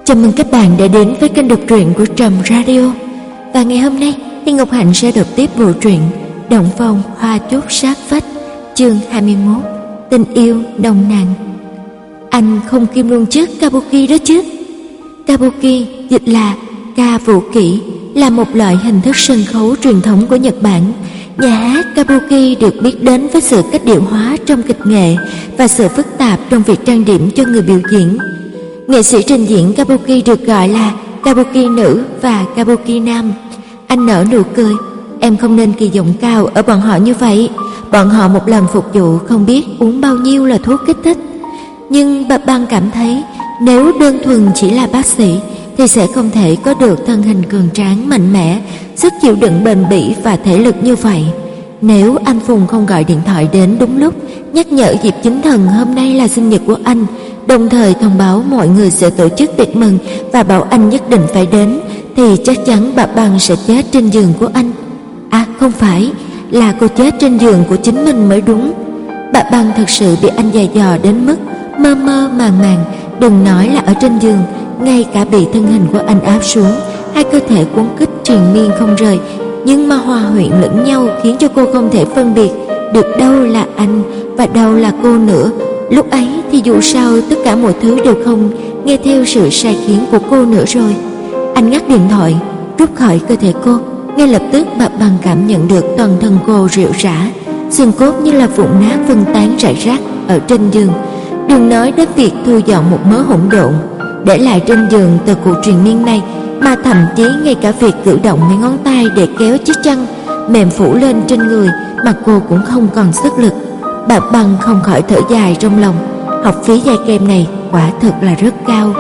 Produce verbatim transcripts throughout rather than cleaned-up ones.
Chào mừng các bạn đã đến với kênh đọc truyện của Trầm Radio. Và ngày hôm nay thì Ngọc Hạnh sẽ đọc tiếp bộ truyện Động Phòng Hoa Chốt Sát Vách, chương hai mươi mốt, Tình yêu nồng nàn. Anh không kim luôn chiếc kabuki đó chứ? Kabuki dịch là ca vũ kỹ, là một loại hình thức sân khấu truyền thống của Nhật Bản. Nhà hát kabuki được biết đến với sự cách điệu hóa trong kịch nghệ và sự phức tạp trong việc trang điểm cho người biểu diễn. Nghệ sĩ trình diễn kabuki được gọi là kabuki nữ và kabuki nam. Anh nở nụ cười. Em không nên kỳ vọng cao ở bọn họ như vậy. Bọn họ một lần phục vụ không biết uống bao nhiêu là thuốc kích thích. Nhưng bà Băng cảm thấy nếu đơn thuần chỉ là bác sĩ thì sẽ không thể có được thân hình cường tráng mạnh mẽ, sức chịu đựng bền bỉ và thể lực như vậy. Nếu anh Phùng không gọi điện thoại đến đúng lúc nhắc nhở Diệp Chính Thần hôm nay là sinh nhật của anh, đồng thời thông báo mọi người sẽ tổ chức tiệc mừng và bảo anh nhất định phải đến, thì chắc chắn bà Băng sẽ chết trên giường của anh. À không phải, là cô chết trên giường của chính mình mới đúng. Bà Băng thật sự bị anh giày dò đến mức mơ mơ màng màng, đừng nói là ở trên giường, ngay cả bị thân hình của anh áp xuống, hai cơ thể cuốn quýt triền miên không rời, nhưng mà hòa quyện lẫn nhau khiến cho cô không thể phân biệt được đâu là anh và đâu là cô nữa. Lúc ấy thì dù sao tất cả mọi thứ đều không nghe theo sự sai khiến của cô nữa rồi. Anh ngắt điện thoại, rút khỏi cơ thể cô. Ngay lập tức bà Băng cảm nhận được toàn thân cô rệu rã, xương cốt như là vụn nát phân tán rải rác ở trên giường. Đừng nói đến việc thu dọn một mớ hỗn độn để lại trên giường từ cuộc truyền miên này, mà thậm chí ngay cả việc cử động mấy ngón tay để kéo chiếc chăn mềm phủ lên trên người mà cô cũng không còn sức lực. Bà Băng không khỏi thở dài trong lòng. Học phí dạy kèm này quả thực là rất cao.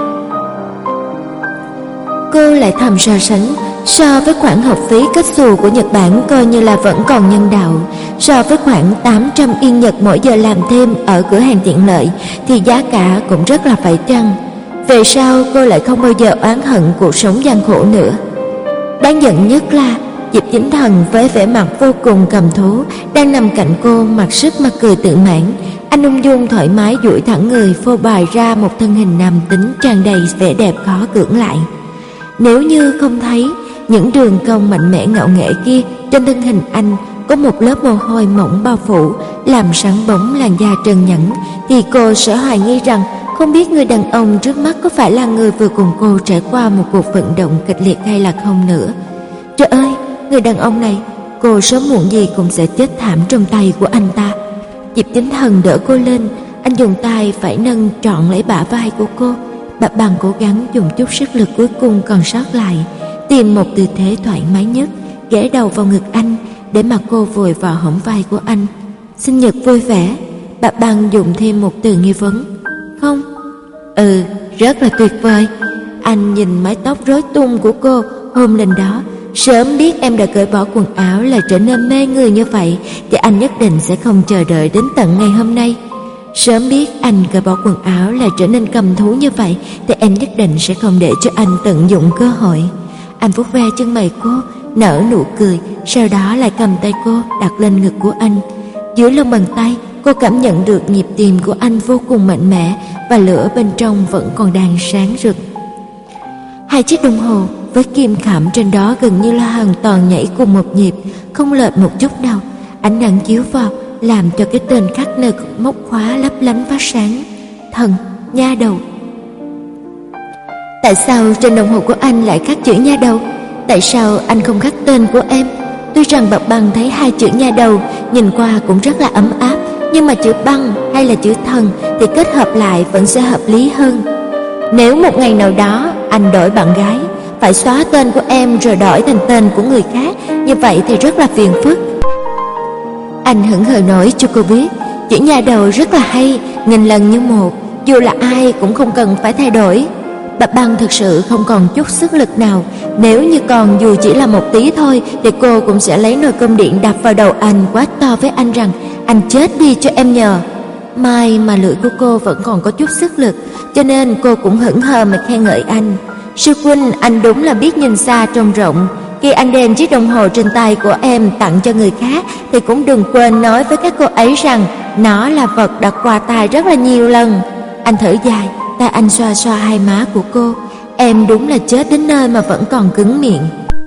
Cô lại thầm so sánh, so với khoản học phí kết xù của Nhật Bản coi như là vẫn còn nhân đạo, so với khoảng tám trăm yên Nhật mỗi giờ làm thêm ở cửa hàng tiện lợi thì giá cả cũng rất là phải chăng. Về sau cô lại không bao giờ oán hận cuộc sống gian khổ nữa. Đáng giận nhất là Diệp Chính Thần với vẻ mặt vô cùng cầm thú đang nằm cạnh cô, mặc sức mà cười tự mãn. Anh ung dung thoải mái duỗi thẳng người, phô bày ra một thân hình nam tính tràn đầy vẻ đẹp khó cưỡng lại. Nếu như không thấy những đường cong mạnh mẽ ngạo nghễ kia trên thân hình anh có một lớp mồ hôi mỏng bao phủ làm sáng bóng làn da trơn nhẵn, thì cô sẽ hoài nghi rằng không biết người đàn ông trước mắt có phải là người vừa cùng cô trải qua một cuộc vận động kịch liệt hay là không nữa. Trời ơi, người đàn ông này, cô sớm muộn gì cũng sẽ chết thảm trong tay của anh ta. Diệp Chính Thần đỡ cô lên, anh dùng tay phải nâng trọn lấy bả vai của cô. Bà Băng cố gắng dùng chút sức lực cuối cùng còn sót lại, tìm một tư thế thoải mái nhất, ghé đầu vào ngực anh để mà cô vùi vào hõm vai của anh. Sinh nhật vui vẻ. Bà Băng dùng thêm một từ nghi vấn. Không? Ừ, rất là tuyệt vời. Anh nhìn mái tóc rối tung của cô hôm lên đó. Sớm biết em đã cởi bỏ quần áo là trở nên mê người như vậy thì anh nhất định sẽ không chờ đợi đến tận ngày hôm nay. Sớm biết anh cởi bỏ quần áo là trở nên cầm thú như vậy thì em nhất định sẽ không để cho anh tận dụng cơ hội. Anh vuốt ve chân mày cô, nở nụ cười, sau đó lại cầm tay cô đặt lên ngực của anh. Dưới lòng bàn tay cô cảm nhận được nhịp tim của anh vô cùng mạnh mẽ và lửa bên trong vẫn còn đang sáng rực. Hai chiếc đồng hồ với kim khảm trên đó gần như là hoàn toàn nhảy cùng một nhịp, không lệch một chút nào. Ánh nắng chiếu vào làm cho cái tên khắc nơi móc khóa lấp lánh phát sáng. Thần, nha đầu. Tại sao trên đồng hồ của anh lại khắc chữ nha đầu? Tại sao anh không khắc tên của em? Tuy rằng bà Băng thấy hai chữ nha đầu nhìn qua cũng rất là ấm áp, nhưng mà chữ Băng hay là chữ Thần thì kết hợp lại vẫn sẽ hợp lý hơn. Nếu một ngày nào đó anh đổi bạn gái, phải xóa tên của em rồi đổi thành tên của người khác, như vậy thì rất là phiền phức. Anh hững hờ nói cho cô biết, chữ nha đầu rất là hay, nghìn lần như một, dù là ai cũng không cần phải thay đổi. Bà Băng thực sự không còn chút sức lực nào, nếu như còn dù chỉ là một tí thôi thì cô cũng sẽ lấy nồi cơm điện đập vào đầu anh, quát to với anh rằng anh chết đi cho em nhờ. May mà lưỡi của cô vẫn còn có chút sức lực, cho nên cô cũng hững hờ mà khen ngợi anh. Sư huynh, anh đúng là biết nhìn xa trông rộng. Khi anh đem chiếc đồng hồ trên tay của em tặng cho người khác thì cũng đừng quên nói với các cô ấy rằng nó là vật đã qua tay rất là nhiều lần. Anh thở dài, tay anh xoa xoa hai má của cô. em đúng là chết đến nơi mà vẫn còn cứng miệng.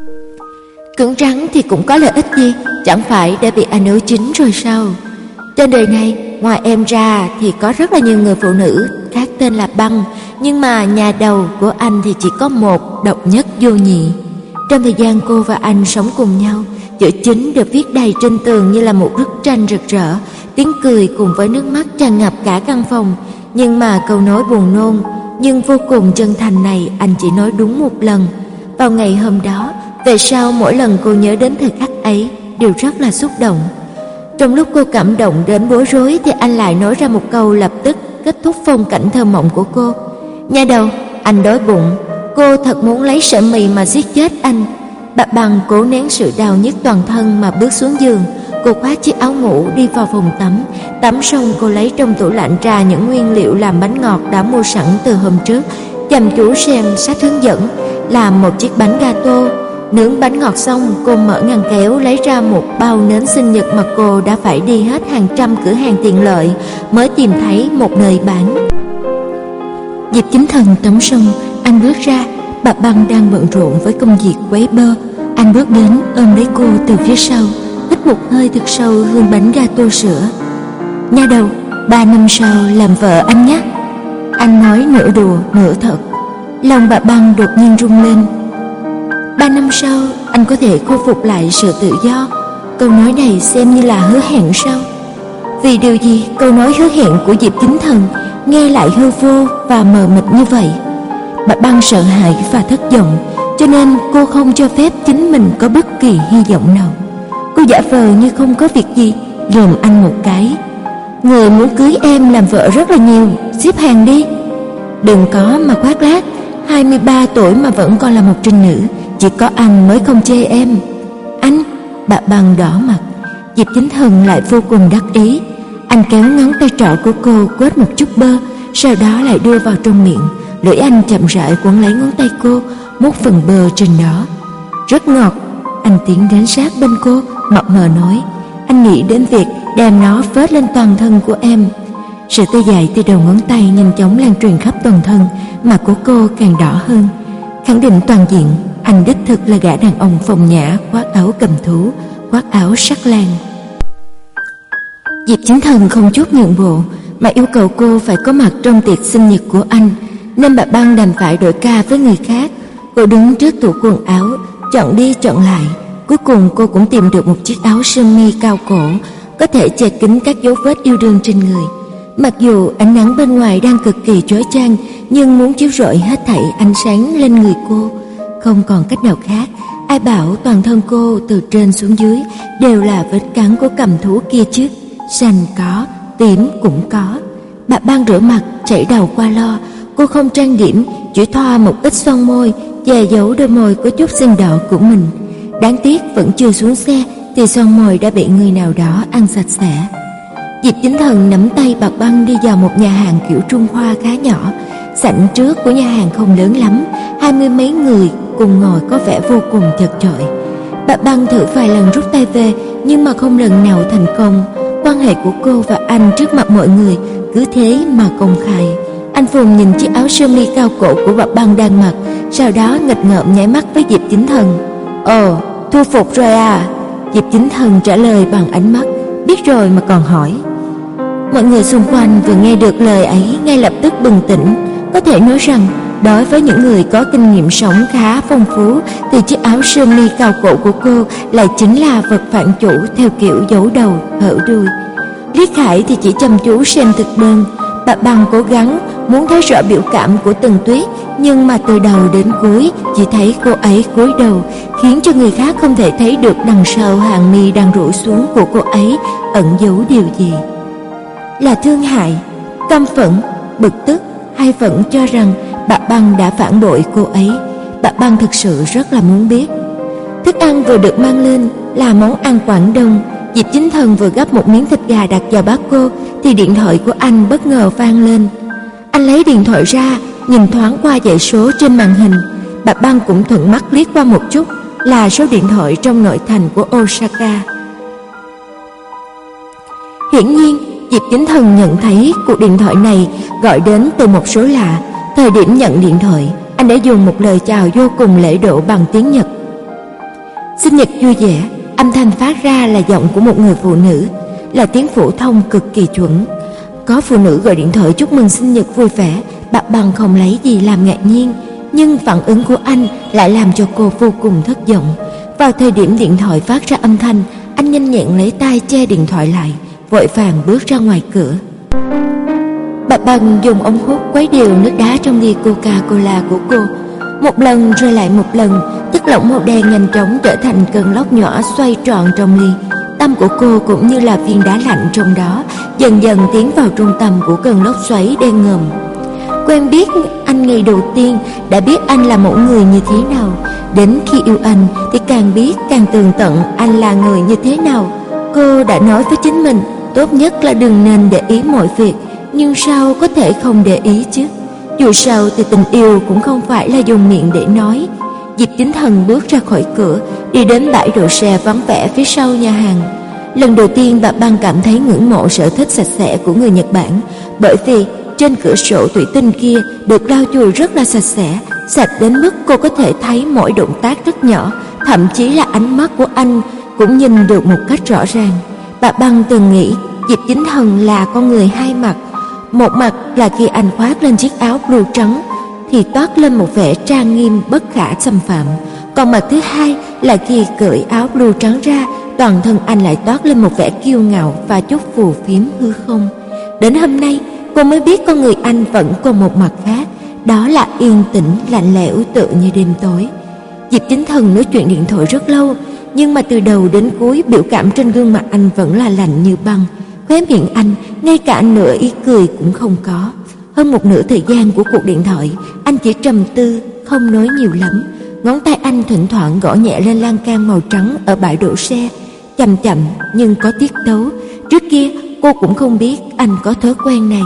Cứng rắn thì cũng có lợi ích gì, chẳng phải đã bị anh ấu chính rồi sao? Trên đời này, ngoài em ra thì có rất là nhiều người phụ nữ khác tên là Băng, nhưng mà nhà đầu của anh thì chỉ có một, độc nhất vô nhị. Trong thời gian cô và anh sống cùng nhau, chữ chính được viết đầy trên tường như là một bức tranh rực rỡ, tiếng cười cùng với nước mắt tràn ngập cả căn phòng. Nhưng mà câu nói buồn nôn nhưng vô cùng chân thành này anh chỉ nói đúng một lần. Vào ngày hôm đó, về sau mỗi lần cô nhớ đến thời khắc ấy đều rất là xúc động. Trong lúc cô cảm động đến bối rối thì anh lại nói ra một câu lập tức kết thúc phong cảnh thơ mộng của cô. Nha đầu, anh đói bụng. Cô thật muốn lấy sợi mì mà giết chết anh. Bà Bằng cố nén sự đau nhức toàn thân mà bước xuống giường. Cô khoác chiếc áo ngủ đi vào phòng tắm. Tắm xong cô lấy trong tủ lạnh ra những nguyên liệu làm bánh ngọt đã mua sẵn từ hôm trước, chăm chú xem sách hướng dẫn, làm một chiếc bánh gato. Nướng bánh ngọt xong, cô mở ngăn kéo lấy ra một bao nến sinh nhật mà cô đã phải đi hết hàng trăm cửa hàng tiện lợi mới tìm thấy một nơi bán. Diệp Chính Thần tắm xong, anh bước ra. Bà Băng đang bận rộn với công việc quấy bơ. Anh bước đến ôm lấy cô từ phía sau, hít một hơi thật sâu hương bánh gato sữa. Nha đầu, ba năm sau làm vợ anh nhé. Anh nói nửa đùa nửa thật. Lòng bà Băng đột nhiên rung lên. Ba năm sau anh có thể khôi phục lại sự tự do. Câu nói này xem như là hứa hẹn sao? Vì điều gì câu nói hứa hẹn của Diệp Chính Thần nghe lại hư vô và mờ mịt như vậy? Bà Băng sợ hãi và thất vọng, cho nên cô không cho phép chính mình có bất kỳ hy vọng nào. Cô giả vờ như không có việc gì, dòm anh một cái. Người muốn cưới em làm vợ rất là nhiều, xếp hàng đi. Đừng có mà khoác lác, hai mươi ba tuổi mà vẫn còn là một trinh nữ, chỉ có anh mới không chê em. Anh, bà Băng đỏ mặt. Diệp Chính Thần lại vô cùng đắc ý. Anh kéo ngón tay trỏ của cô quết một chút bơ, sau đó lại đưa vào trong miệng. Lưỡi anh chậm rãi quấn lấy ngón tay cô, mút phần bơ trên đó. Rất ngọt. Anh tiến đến sát bên cô, mập mờ nói. Anh nghĩ đến việc đem nó phết lên toàn thân của em. Sự tê dại từ đầu ngón tay nhanh chóng lan truyền khắp toàn thân, mặt của cô càng đỏ hơn. Khẳng định toàn diện, anh đích thực là gã đàn ông phong nhã, khoác áo cầm thú, khoác áo sắc lang. Diệp Chính Thần không chút nhượng bộ, mà yêu cầu cô phải có mặt trong tiệc sinh nhật của anh, nên bà Băng đành phải đổi ca với người khác. Cô đứng trước tủ quần áo, chọn đi chọn lại. Cuối cùng cô cũng tìm được một chiếc áo sơ mi cao cổ, có thể che kín các dấu vết yêu đương trên người. Mặc dù ánh nắng bên ngoài đang cực kỳ chói chang, nhưng muốn chiếu rọi hết thảy ánh sáng lên người cô. Không còn cách nào khác. Ai bảo toàn thân cô từ trên xuống dưới đều là vết cắn của cầm thú kia chứ? Xanh có, tím cũng có. Bà Băng rửa mặt, chảy đầu qua lo. Cô không trang điểm, chỉ thoa một ít son môi, che giấu đôi môi có chút sưng đỏ của mình. Đáng tiếc vẫn chưa xuống xe thì son môi đã bị người nào đó ăn sạch sẽ. Diệp Chính Thần nắm tay bà Băng đi vào một nhà hàng kiểu Trung Hoa khá nhỏ. Sảnh trước của nhà hàng không lớn lắm, hai mươi mấy người cùng ngồi có vẻ vô cùng chật chội. Bà Băng thử vài lần rút tay về, nhưng mà không lần nào thành công. Quan hệ của cô và anh trước mặt mọi người cứ thế mà công khai. Anh Phùng nhìn chiếc áo sơ mi cao cổ của bà Băng đang mặc, sau đó nghịch ngợm nháy mắt với Diệp Chính Thần. Ồ, thu phục rồi à? Diệp Chính Thần trả lời bằng ánh mắt. Biết rồi mà còn hỏi. Mọi người xung quanh vừa nghe được lời ấy ngay lập tức bừng tỉnh. Có thể nói rằng đối với những người có kinh nghiệm sống khá phong phú thì chiếc áo sơ mi cao cổ của cô lại chính là vật phản chủ theo kiểu giấu đầu hở đuôi. Lý Khải thì chỉ chăm chú xem thực đơn. Bà Băng cố gắng muốn thấy rõ biểu cảm của Tần Tuyết, nhưng mà từ đầu đến cuối chỉ thấy cô ấy cúi đầu, khiến cho người khác không thể thấy được đằng sau hàng mi đang rũ xuống của cô ấy ẩn giấu điều gì. Là thương hại, căm phẫn, bực tức, hay vẫn cho rằng bà Băng đã phản bội cô ấy? Bà Băng thực sự rất là muốn biết. Thức ăn vừa được mang lên là món ăn Quảng Đông. Diệp Chính Thần vừa gắp một miếng thịt gà đặt vào bát cô thì điện thoại của anh bất ngờ vang lên. Anh lấy điện thoại ra, nhìn thoáng qua dãy số trên màn hình. Bà Băng cũng thuận mắt liếc qua một chút, là số điện thoại trong nội thành của Osaka. Hiển nhiên Diệp Chính Thần nhận thấy cuộc điện thoại này gọi đến từ một số lạ. Thời điểm nhận điện thoại, anh đã dùng một lời chào vô cùng lễ độ bằng tiếng Nhật. Sinh nhật vui vẻ, âm thanh phát ra là giọng của một người phụ nữ, là tiếng phổ thông cực kỳ chuẩn. Có phụ nữ gọi điện thoại chúc mừng sinh nhật vui vẻ, Bạc Băng không lấy gì làm ngạc nhiên, nhưng phản ứng của anh lại làm cho cô vô cùng thất vọng. Vào thời điểm điện thoại phát ra âm thanh, anh nhanh nhẹn lấy tay che điện thoại lại, vội vàng bước ra ngoài cửa. Bạc Băng dùng ống hút quấy đều nước đá trong ly Coca-Cola của cô, một lần rồi lại một lần, chất lỏng màu đen nhanh chóng trở thành cơn lốc nhỏ xoay tròn trong ly. Tâm của cô cũng như là viên đá lạnh trong đó, dần dần tiến vào trung tâm của cơn lốc xoáy đen ngòm. Quen biết anh ngày đầu tiên đã biết anh là mẫu người như thế nào, đến khi yêu anh thì càng biết càng tường tận anh là người như thế nào. Cô đã nói với chính mình, tốt nhất là đừng nên để ý mọi việc, nhưng sao có thể không để ý chứ? Dù sao thì tình yêu cũng không phải là dùng miệng để nói. Diệp Chính Thần bước ra khỏi cửa, đi đến bãi đỗ xe vắng vẻ phía sau nhà hàng. Lần đầu tiên Bạc Băng cảm thấy ngưỡng mộ sở thích sạch sẽ của người Nhật Bản, bởi vì trên cửa sổ thủy tinh kia được lau chùi rất là sạch sẽ, sạch đến mức cô có thể thấy mỗi động tác rất nhỏ, thậm chí là ánh mắt của anh cũng nhìn được một cách rõ ràng. Bạc Băng từng nghĩ Diệp Chính Thần là con người hai mặt. Một mặt là khi anh khoác lên chiếc áo blue trắng thì toát lên một vẻ trang nghiêm bất khả xâm phạm, còn mặt thứ hai là khi cởi áo blue trắng ra, toàn thân anh lại toát lên một vẻ kiêu ngạo và chút phù phiếm hư không. Đến hôm nay cô mới biết con người anh vẫn còn một mặt khác, đó là yên tĩnh lạnh lẽo tựa như đêm tối. Diệp Chính Thần nói chuyện điện thoại rất lâu, nhưng mà từ đầu đến cuối biểu cảm trên gương mặt anh vẫn là lạnh như băng. Khóe miệng anh ngay cả nửa ý cười cũng không có. Hơn một nửa thời gian của cuộc điện thoại, anh chỉ trầm tư, không nói nhiều lắm. Ngón tay anh thỉnh thoảng gõ nhẹ lên lan can màu trắng ở bãi đỗ xe, chậm chậm nhưng có tiết tấu. Trước kia cô cũng không biết anh có thói quen này.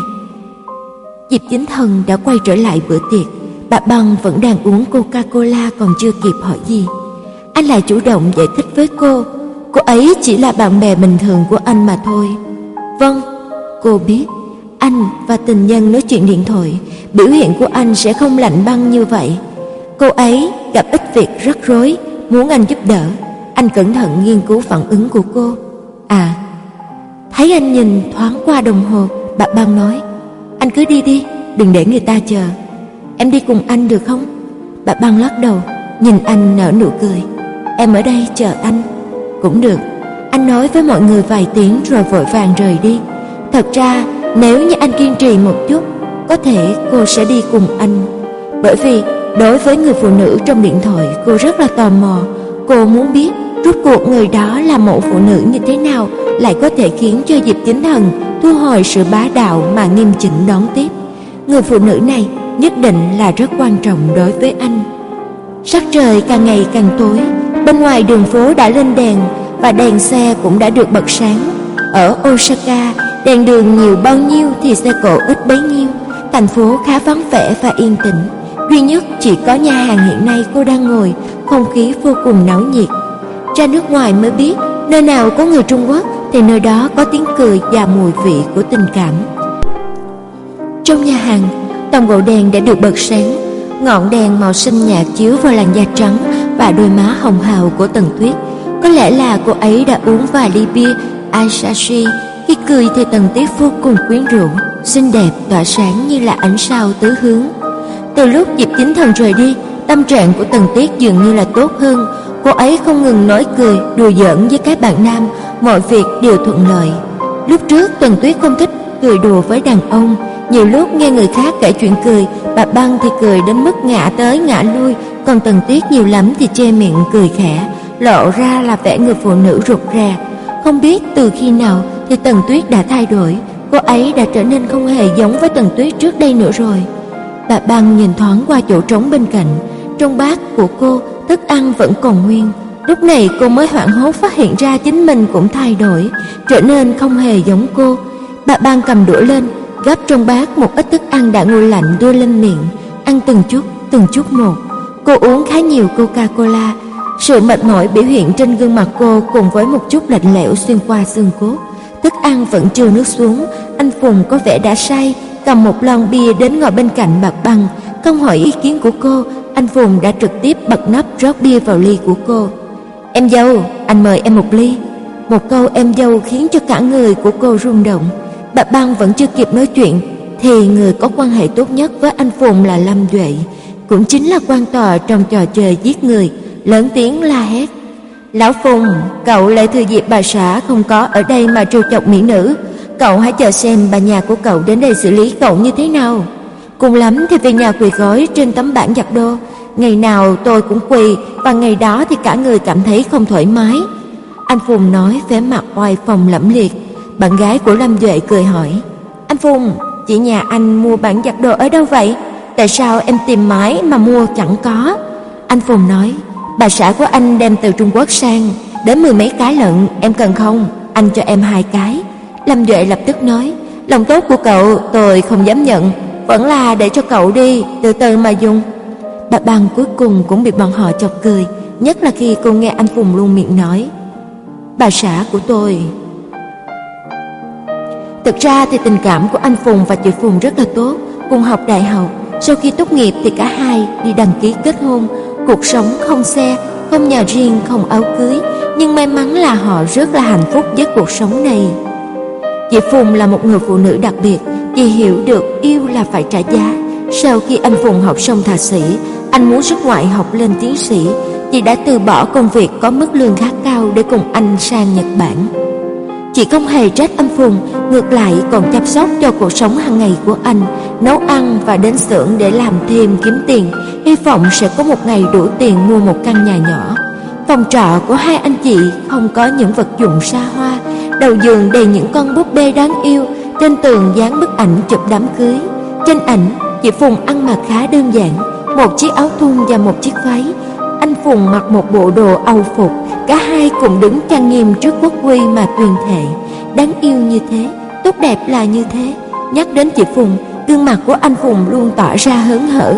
Diệp Chính Thần đã quay trở lại bữa tiệc. Bạc Băng vẫn đang uống Coca-Cola còn chưa kịp hỏi gì, anh lại chủ động giải thích với cô, cô ấy chỉ là bạn bè bình thường của anh mà thôi. Vâng, cô biết anh và tình nhân nói chuyện điện thoại, biểu hiện của anh sẽ không lạnh băng như vậy. Cô ấy gặp ít việc rắc rối, muốn anh giúp đỡ. Anh cẩn thận nghiên cứu phản ứng của cô. À, thấy anh nhìn thoáng qua đồng hồ, Bạc Băng nói, anh cứ đi đi, đừng để người ta chờ. Em đi cùng anh được không? Bạc Băng lắc đầu, nhìn anh nở nụ cười. Em ở đây chờ anh. Cũng được. Anh nói với mọi người vài tiếng rồi vội vàng rời đi. Thật ra nếu như anh kiên trì một chút, có thể cô sẽ đi cùng anh. Bởi vì đối với người phụ nữ trong điện thoại, cô rất là tò mò. Cô muốn biết rốt cuộc người đó là mẫu phụ nữ như thế nào, lại có thể khiến cho Diệp Chính Thần thu hồi sự bá đạo mà nghiêm chỉnh đón tiếp. Người phụ nữ này nhất định là rất quan trọng đối với anh. Sắc trời càng ngày càng tối, bên ngoài đường phố đã lên đèn và đèn xe cũng đã được bật sáng. Ở Osaka, đèn đường nhiều bao nhiêu thì xe cộ ít bấy nhiêu. Thành phố khá vắng vẻ và yên tĩnh, duy nhất chỉ có nhà hàng hiện nay cô đang ngồi, không khí vô cùng náo nhiệt. Ra nước ngoài mới biết, nơi nào có người Trung Quốc thì nơi đó có tiếng cười và mùi vị của tình cảm. Trong nhà hàng, toàn bộ đèn đã được bật sáng, ngọn đèn màu xanh nhạt chiếu vào làn da trắng và đôi má hồng hào của Tần Tuyết. Có lẽ là cô ấy đã uống vài ly bia Asahi. Khi cười thì Tần Tuyết vô cùng quyến rũ, xinh đẹp tỏa sáng như là ánh sao tứ hướng. Từ lúc Diệp Chính Thần rời đi, tâm trạng của Tần Tuyết dường như là tốt hơn. Cô ấy không ngừng nói cười, đùa giỡn với các bạn nam, mọi việc đều thuận lợi. Lúc trước Tần Tuyết không thích cười đùa với đàn ông, nhiều lúc nghe người khác kể chuyện cười, Bạc Băng thì cười đến mức ngã tới ngã lui, còn Tần Tuyết nhiều lắm thì che miệng cười khẽ, lộ ra là vẻ người phụ nữ rụt rè. Không biết từ khi nào thì Tần Tuyết đã thay đổi, cô ấy đã trở nên không hề giống với Tần Tuyết trước đây nữa rồi. Bạc Băng nhìn thoáng qua chỗ trống bên cạnh, trong bát của cô thức ăn vẫn còn nguyên. Lúc này cô mới hoảng hốt phát hiện ra chính mình cũng thay đổi, trở nên không hề giống cô. Bạc Băng cầm đũa lên, gắp trong bát một ít thức ăn đã nguội lạnh đưa lên miệng, ăn từng chút, từng chút một. Cô uống khá nhiều Coca-Cola. Sự mệt mỏi biểu hiện trên gương mặt cô cùng với một chút lạnh lẽo xuyên qua xương cốt. Thức ăn vẫn chưa nuốt xuống, anh Phùng có vẻ đã say, cầm một lon bia đến ngồi bên cạnh Bạc Băng, Không hỏi ý kiến của cô, anh Phùng đã trực tiếp bật nắp rót bia vào ly của cô. "Em dâu, anh mời em một ly." Một câu em dâu khiến cho cả người của cô rung động. Bà Băng vẫn chưa kịp nói chuyện thì người có quan hệ tốt nhất với anh Phùng là Lâm Duệ, cũng chính là quan tòa trong trò chơi giết người, lớn tiếng la hét: "Lão Phùng, cậu lại thừa dịp bà xã không có ở đây mà trêu chọc mỹ nữ. Cậu hãy chờ xem bà nhà của cậu đến đây xử lý cậu như thế nào. Cùng lắm thì về nhà quỳ gối trên tấm bảng giặt đồ. Ngày nào tôi cũng quỳ, và ngày đó thì cả người cảm thấy không thoải mái." Anh Phùng nói vẻ mặt oai phong lẫm liệt. Bạn gái của Lâm Duệ cười hỏi: "Anh Phùng, chị nhà anh mua bảng giặt đồ ở đâu vậy? Tại sao em tìm mãi mà mua chẳng có?" Anh Phùng nói: "Bà xã của anh đem từ Trung Quốc sang, đến mười mấy cái lận, em cần không? Anh cho em hai cái." Lâm Duệ lập tức nói: "Lòng tốt của cậu tôi không dám nhận, vẫn là để cho cậu đi, từ từ mà dùng." Bà Băng cuối cùng cũng bị bọn họ chọc cười, nhất là khi cô nghe anh Phùng luôn miệng nói: "Bà xã của tôi." Thực ra thì tình cảm của anh Phùng và chị Phùng rất là tốt, cùng học đại học. Sau khi tốt nghiệp thì cả hai đi đăng ký kết hôn, cuộc sống không xe, không nhà riêng, không áo cưới, nhưng may mắn là họ rất là hạnh phúc với cuộc sống này. Chị Phùng là một người phụ nữ đặc biệt, chị hiểu được yêu là phải trả giá. Sau khi anh Phùng học xong thạc sĩ, anh muốn xuất ngoại học lên tiến sĩ, chị đã từ bỏ công việc có mức lương khá cao để cùng anh sang Nhật Bản. Chị không hề trách anh Phùng, ngược lại còn chăm sóc cho cuộc sống hàng ngày của anh, nấu ăn và đến xưởng để làm thêm kiếm tiền, hy vọng sẽ có một ngày đủ tiền mua một căn nhà nhỏ. Phòng trọ của hai anh chị không có những vật dụng xa hoa, đầu giường đầy những con búp bê đáng yêu, trên tường dán bức ảnh chụp đám cưới. Trên ảnh, chị Phùng ăn mặc khá đơn giản, một chiếc áo thun và một chiếc váy. Anh Phùng mặc một bộ đồ Âu phục, cả hai cùng đứng trang nghiêm trước quốc huy mà tuyên thệ. Đáng yêu như thế, tốt đẹp là như thế. Nhắc đến chị Phùng, gương mặt của anh Phùng luôn tỏ ra hớn hở.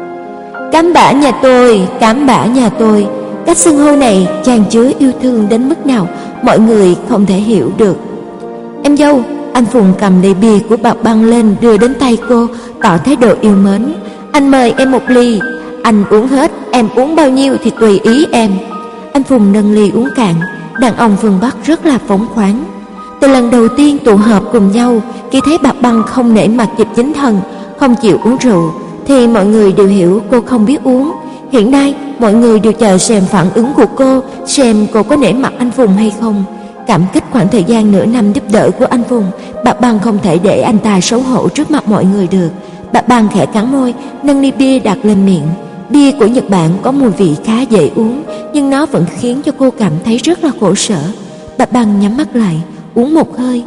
"Cám bả nhà tôi, cám bả nhà tôi." Cách xưng hô này chan chứa yêu thương đến mức nào mọi người không thể hiểu được. "Em dâu." Anh Phùng cầm ly bia của bà Băng lên đưa đến tay cô, tỏ thái độ yêu mến. "Anh mời em một ly. Anh uống hết, em uống bao nhiêu thì tùy ý em." Anh Phùng nâng ly uống cạn. Đàn ông phương Bắc rất là phóng khoáng. Từ lần đầu tiên tụ họp cùng nhau, khi thấy bà Băng không nể mặt Diệp Chính Thần, không chịu uống rượu, thì mọi người đều hiểu cô không biết uống. Hiện nay mọi người đều chờ xem phản ứng của cô, xem cô có nể mặt anh Phùng hay không. Cảm kích khoảng thời gian nửa năm giúp đỡ của anh Phùng, bà Băng không thể để anh ta xấu hổ trước mặt mọi người được. Bà Băng khẽ cắn môi, nâng ly bia đặt lên miệng. Bia của Nhật Bản có mùi vị khá dễ uống, nhưng nó vẫn khiến cho cô cảm thấy rất là khổ sở. Bà Băng nhắm mắt lại, uống một hơi.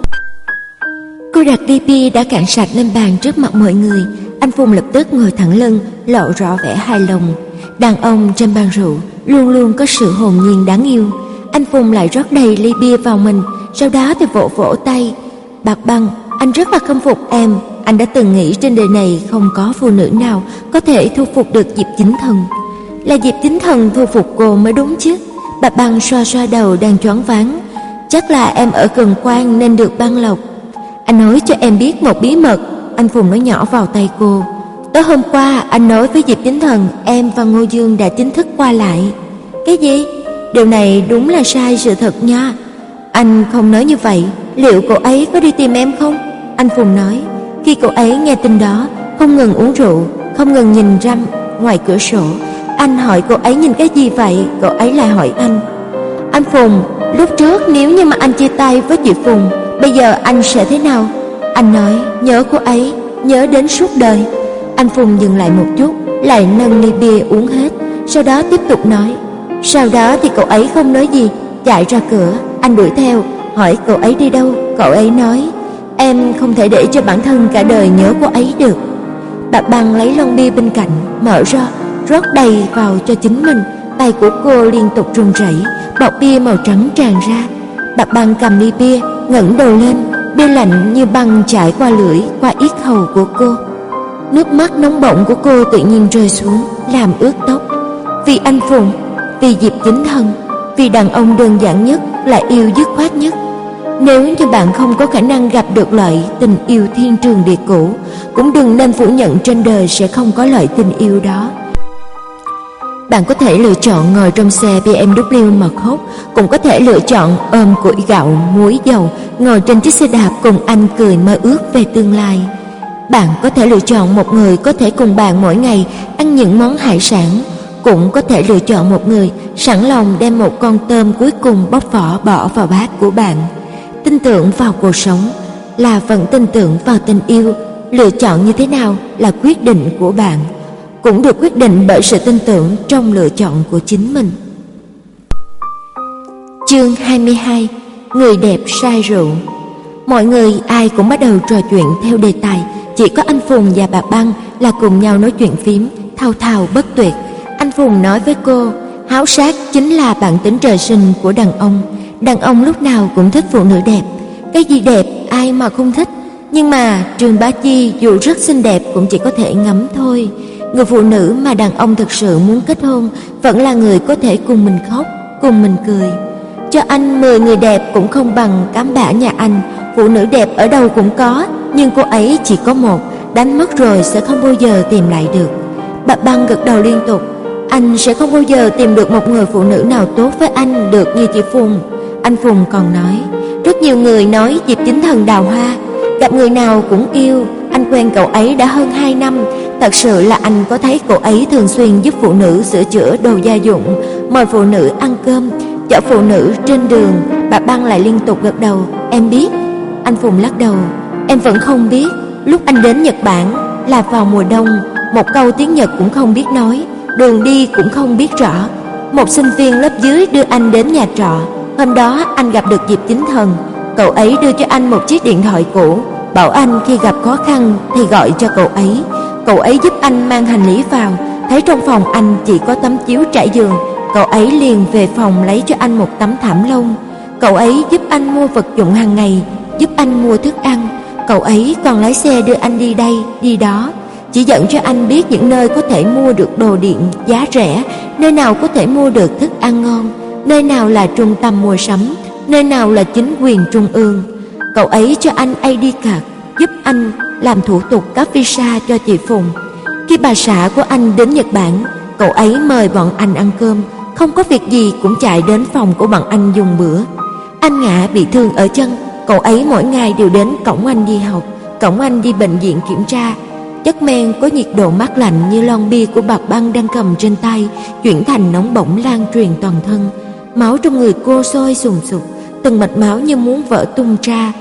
Cô đặt ly bia đã cạn sạch lên bàn trước mặt mọi người. Anh Phùng lập tức ngồi thẳng lưng, lộ rõ vẻ hài lòng. Đàn ông trên bàn rượu luôn luôn có sự hồn nhiên đáng yêu. Anh Phùng lại rót đầy ly bia vào mình, sau đó thì vỗ vỗ tay. "Bạc Băng, anh rất là khâm phục em. Anh đã từng nghĩ trên đời này không có phụ nữ nào có thể thu phục được Diệp Chính Thần. Là Diệp Chính Thần thu phục cô mới đúng chứ." Bà Băng xoa xoa đầu đang choáng váng. "Chắc là em ở Cần Quan nên được ban lộc. Anh nói cho em biết một bí mật." Anh Phùng nói nhỏ vào tay cô. "Tối hôm qua anh nói với Diệp Chính Thần em và Ngô Dương đã chính thức qua lại." "Cái gì?" "Điều này đúng là sai sự thật nha." "Anh không nói như vậy, liệu cô ấy có đi tìm em không?" Anh Phùng nói. Khi cô ấy nghe tin đó, không ngừng uống rượu, không ngừng nhìn răm ngoài cửa sổ. Anh hỏi cô ấy nhìn cái gì vậy, cô ấy lại hỏi anh. "Anh Phùng, lúc trước nếu như mà anh chia tay với chị Phùng, bây giờ anh sẽ thế nào?" Anh nói nhớ cô ấy, nhớ đến suốt đời. Anh Phùng dừng lại một chút, lại nâng ly bia uống hết, sau đó tiếp tục nói. Sau đó thì cậu ấy không nói gì, chạy ra cửa. Anh đuổi theo, hỏi cậu ấy đi đâu. Cậu ấy nói, em không thể để cho bản thân cả đời nhớ cô ấy được. Bà Băng lấy lon bia bên cạnh, mở ra, rót đầy vào cho chính mình. Tay của cô liên tục run rẩy, bọt bia màu trắng tràn ra. Bà Băng cầm ly bia, ngẩng đầu lên, bia lạnh như băng chảy qua lưỡi, qua yết hầu của cô. Nước mắt nóng bỏng của cô tự nhiên rơi xuống, làm ướt tóc. Vì anh Phùng, vì Diệp Chính Thần, vì đàn ông đơn giản nhất, lại yêu dứt khoát nhất. Nếu như bạn không có khả năng gặp được loại tình yêu thiên trường địa cửu, cũng đừng nên phủ nhận trên đời sẽ không có loại tình yêu đó. Bạn có thể lựa chọn ngồi trong xe bê em vê mà khóc, cũng có thể lựa chọn ôm củi gạo, muối dầu, ngồi trên chiếc xe đạp cùng anh cười mơ ước về tương lai. Bạn có thể lựa chọn một người có thể cùng bạn mỗi ngày ăn những món hải sản, cũng có thể lựa chọn một người sẵn lòng đem một con tôm cuối cùng bóc vỏ bỏ vào bát của bạn. Tin tưởng vào cuộc sống là vẫn tin tưởng vào tình yêu. Lựa chọn như thế nào là quyết định của bạn, cũng được quyết định bởi sự tin tưởng trong lựa chọn của chính mình. Chương hai mươi hai. Người đẹp say rượu. Mọi người ai cũng bắt đầu trò chuyện theo đề tài, chỉ có anh Phùng và bà Băng là cùng nhau nói chuyện phím, thao thao bất tuyệt. Anh Phùng nói với cô, háo sắc chính là bản tính trời sinh của đàn ông. Đàn ông lúc nào cũng thích phụ nữ đẹp. Cái gì đẹp ai mà không thích. Nhưng mà Trương Bá Chi dù rất xinh đẹp cũng chỉ có thể ngắm thôi. Người phụ nữ mà đàn ông thực sự muốn kết hôn vẫn là người có thể cùng mình khóc, cùng mình cười. Cho anh mười người đẹp cũng không bằng cám bã nhà anh. Phụ nữ đẹp ở đâu cũng có, nhưng cô ấy chỉ có một, đánh mất rồi sẽ không bao giờ tìm lại được. Bà Băng gật đầu liên tục. Anh sẽ không bao giờ tìm được một người phụ nữ nào tốt với anh được như chị Phùng. Anh Phùng còn nói, rất nhiều người nói Diệp Chính Thần đào hoa, gặp người nào cũng yêu. Anh quen cậu ấy đã hơn hai năm. Thật sự là anh có thấy cậu ấy thường xuyên giúp phụ nữ sửa chữa đồ gia dụng, mời phụ nữ ăn cơm, chở phụ nữ trên đường. Bà Băng lại liên tục gật đầu. Em biết. Anh Phùng lắc đầu. Em vẫn không biết. Lúc anh đến Nhật Bản là vào mùa đông, một câu tiếng Nhật cũng không biết nói, đường đi cũng không biết rõ. Một sinh viên lớp dưới đưa anh đến nhà trọ. Hôm đó anh gặp được Diệp Chính Thần. Cậu ấy đưa cho anh một chiếc điện thoại cũ, bảo anh khi gặp khó khăn thì gọi cho cậu ấy. Cậu ấy giúp anh mang hành lý vào. Thấy trong phòng anh chỉ có tấm chiếu trải giường, cậu ấy liền về phòng lấy cho anh một tấm thảm lông. Cậu ấy giúp anh mua vật dụng hàng ngày, giúp anh mua thức ăn. Cậu ấy còn lái xe đưa anh đi đây, đi đó, chỉ dẫn cho anh biết những nơi có thể mua được đồ điện giá rẻ, nơi nào có thể mua được thức ăn ngon, nơi nào là trung tâm mua sắm, nơi nào là chính quyền trung ương. Cậu ấy cho anh i đê card, giúp anh làm thủ tục cấp visa cho chị Phùng. Khi bà xã của anh đến Nhật Bản, cậu ấy mời bọn anh ăn cơm, không có việc gì cũng chạy đến phòng của bọn anh dùng bữa. Anh Ngã bị thương ở chân, cậu ấy mỗi ngày đều đến cổng anh đi học, cổng anh đi bệnh viện kiểm tra. Chất men có nhiệt độ mát lạnh như lon bia của bà Băng đang cầm trên tay chuyển thành nóng bỏng lan truyền toàn thân. Máu trong người cô sôi sùng sục, từng mạch máu như muốn vỡ tung ra.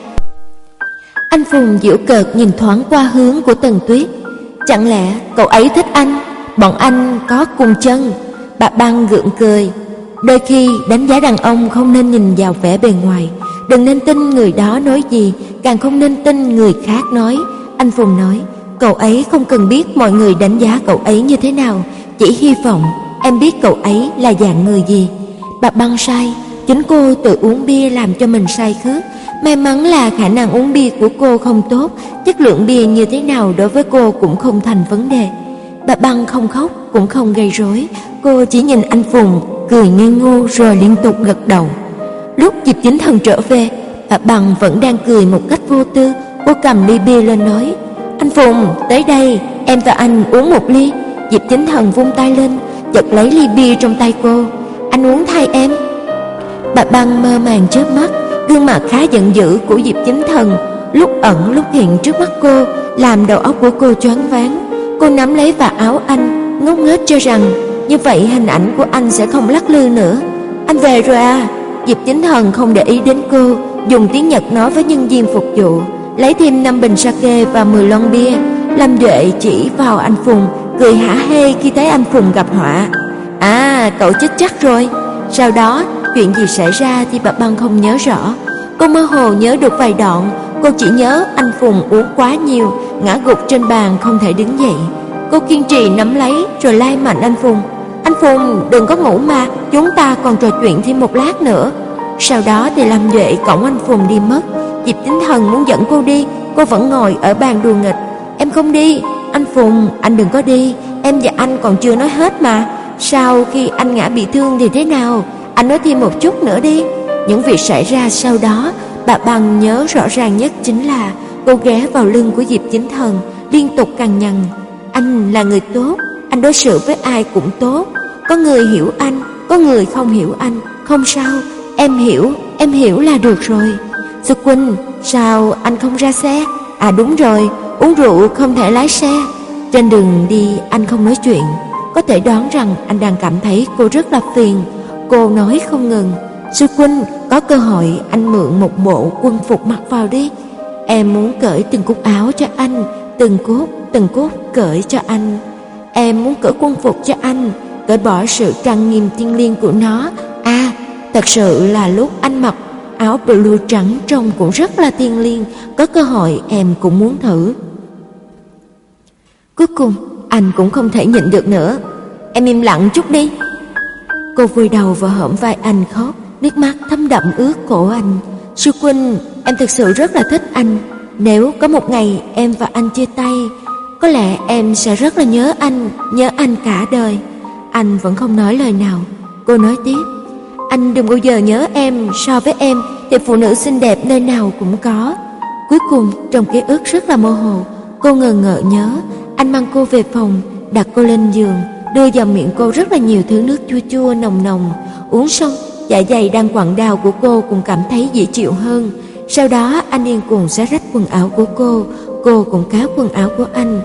Anh Phùng giễu cợt nhìn thoáng qua hướng của Tần Tuyết. Chẳng lẽ cậu ấy thích anh? Bọn anh có cùng chân. Bà Băng gượng cười. Đôi khi đánh giá đàn ông không nên nhìn vào vẻ bề ngoài. Đừng nên tin người đó nói gì, càng không nên tin người khác nói. Anh Phùng nói, cậu ấy không cần biết mọi người đánh giá cậu ấy như thế nào, chỉ hy vọng em biết cậu ấy là dạng người gì. Bà Băng say, chính cô tự uống bia làm cho mình say khướt. May mắn là khả năng uống bia của cô không tốt, chất lượng bia như thế nào đối với cô cũng không thành vấn đề. Bà Băng không khóc cũng không gây rối, cô chỉ nhìn anh Phùng cười ngây ngô rồi liên tục gật đầu. Lúc Diệp Chính Thần trở về, bà Băng vẫn đang cười một cách vô tư. Cô cầm ly bia lên nói, anh Phùng tới đây, em và anh uống một ly. Diệp Chính Thần vung tay lên, giật lấy ly bia trong tay cô. Anh uống thay em. Bà Băng mơ màng chớp mắt, gương mặt khá giận dữ của Diệp Chính Thần lúc ẩn lúc hiện trước mắt cô, làm đầu óc của cô choáng váng. Cô nắm lấy vạt áo anh, ngốc nghếch cho rằng như vậy hình ảnh của anh sẽ không lắc lư nữa. Anh về rồi à? Diệp Chính Thần không để ý đến cô, dùng tiếng Nhật nói với nhân viên phục vụ, lấy thêm năm bình sake và mười lon bia. Lâm Duệ chỉ vào anh Phùng, cười hả hê khi thấy anh Phùng gặp họa. À, cậu chết chắc rồi. Sau đó chuyện gì xảy ra thì bà Băng không nhớ rõ. Cô mơ hồ nhớ được vài đoạn. Cô chỉ nhớ anh Phùng uống quá nhiều, ngã gục trên bàn không thể đứng dậy. Cô kiên trì nắm lấy rồi lai mạnh anh Phùng. Anh Phùng đừng có ngủ mà, chúng ta còn trò chuyện thêm một lát nữa. Sau đó thì Lâm Duệ cõng anh Phùng đi mất. Diệp Chính Thần muốn dẫn cô đi, cô vẫn ngồi ở bàn đùa nghịch. Em không đi. Anh Phùng, anh đừng có đi, em và anh còn chưa nói hết mà. Sau khi anh Ngã bị thương thì thế nào? Anh nói thêm một chút nữa đi. Những việc xảy ra sau đó bà Băng nhớ rõ ràng nhất chính là cô ghé vào lưng của Diệp Chính Thần, liên tục cằn nhằn: anh là người tốt, anh đối xử với ai cũng tốt, có người hiểu anh, có người không hiểu anh, không sao, em hiểu, em hiểu là được rồi. Sư huynh, sao anh không ra xe? À đúng rồi, uống rượu không thể lái xe. Trên đường đi anh không nói chuyện, có thể đoán rằng anh đang cảm thấy cô rất là phiền. Cô nói không ngừng: sư huynh, có cơ hội anh mượn một bộ quân phục mặc vào đi. Em muốn cởi từng cúc áo cho anh, từng cúc, từng cúc cởi cho anh. Em muốn cởi quân phục cho anh, cởi bỏ sự trang nghiêm thiêng liêng của nó. À, thật sự là lúc anh mặc áo blue trắng trông cũng rất là thiêng liêng, có cơ hội em cũng muốn thử. Cuối cùng, anh cũng không thể nhịn được nữa. Em im lặng chút đi. Cô vùi đầu vào hõm vai anh khóc, nước mắt thấm đậm ướt cổ anh. Sư huynh, em thực sự rất là thích anh. Nếu có một ngày em và anh chia tay, có lẽ em sẽ rất là nhớ anh, nhớ anh cả đời. Anh vẫn không nói lời nào. Cô nói tiếp: anh đừng bao giờ nhớ em, so với em thì phụ nữ xinh đẹp nơi nào cũng có. Cuối cùng, trong ký ức rất là mơ hồ, cô ngờ ngợ nhớ anh mang cô về phòng, đặt cô lên giường, đưa vào miệng cô rất là nhiều thứ nước chua chua nồng nồng. Uống xong, dạ dày đang quặn đau của cô cũng cảm thấy dễ chịu hơn. Sau đó anh điên cuồng xé rách quần áo của cô, cô cũng kéo quần áo của anh.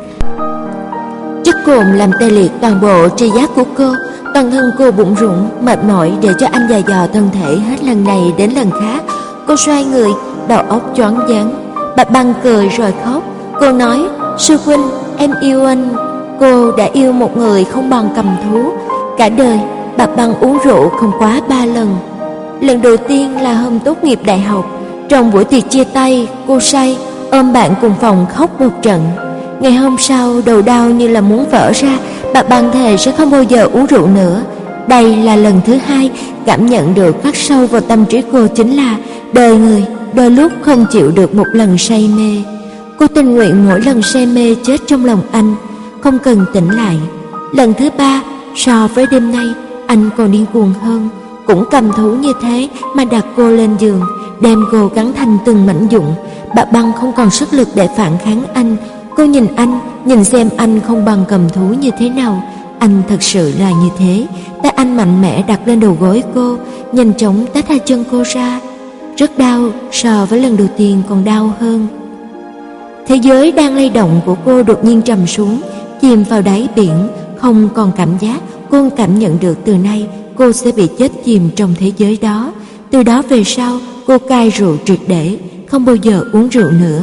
Chất cồn làm tê liệt toàn bộ tri giác của cô, toàn thân cô bủn rủn, mệt mỏi để cho anh dày dò thân thể hết lần này đến lần khác. Cô xoay người, đầu óc choáng váng. Bà Băng cười rồi khóc. Cô nói: sư huynh, em yêu anh. Cô đã yêu một người không bằng cầm thú. Cả đời, bà Băng uống rượu không quá ba lần. Lần đầu tiên là hôm tốt nghiệp đại học. Trong buổi tiệc chia tay, cô say, ôm bạn cùng phòng khóc một trận. Ngày hôm sau, đầu đau như là muốn vỡ ra, bà Băng thề sẽ không bao giờ uống rượu nữa. Đây là lần thứ hai cảm nhận được khắc sâu vào tâm trí cô chính là đời người đôi lúc không chịu được một lần say mê. Cô tình nguyện mỗi lần say mê chết trong lòng anh, không cần tỉnh lại. Lần thứ ba, so với đêm nay, anh còn điên cuồng hơn, cũng cầm thú như thế mà đặt cô lên giường, đem cô cắn thành từng mảnh vụn. Bà Băng không còn sức lực để phản kháng anh. Cô nhìn anh, nhìn xem anh không bằng cầm thú như thế nào. Anh thật sự là như thế. Tay anh mạnh mẽ đặt lên đầu gối cô, nhanh chóng tách hai chân cô ra. Rất đau, so với lần đầu tiên còn đau hơn. Thế giới đang lay động của cô đột nhiên trầm xuống, chìm vào đáy biển, không còn cảm giác. Cô cảm nhận được từ nay cô sẽ bị chết chìm trong thế giới đó. Từ đó về sau, cô cai rượu triệt để, không bao giờ uống rượu nữa.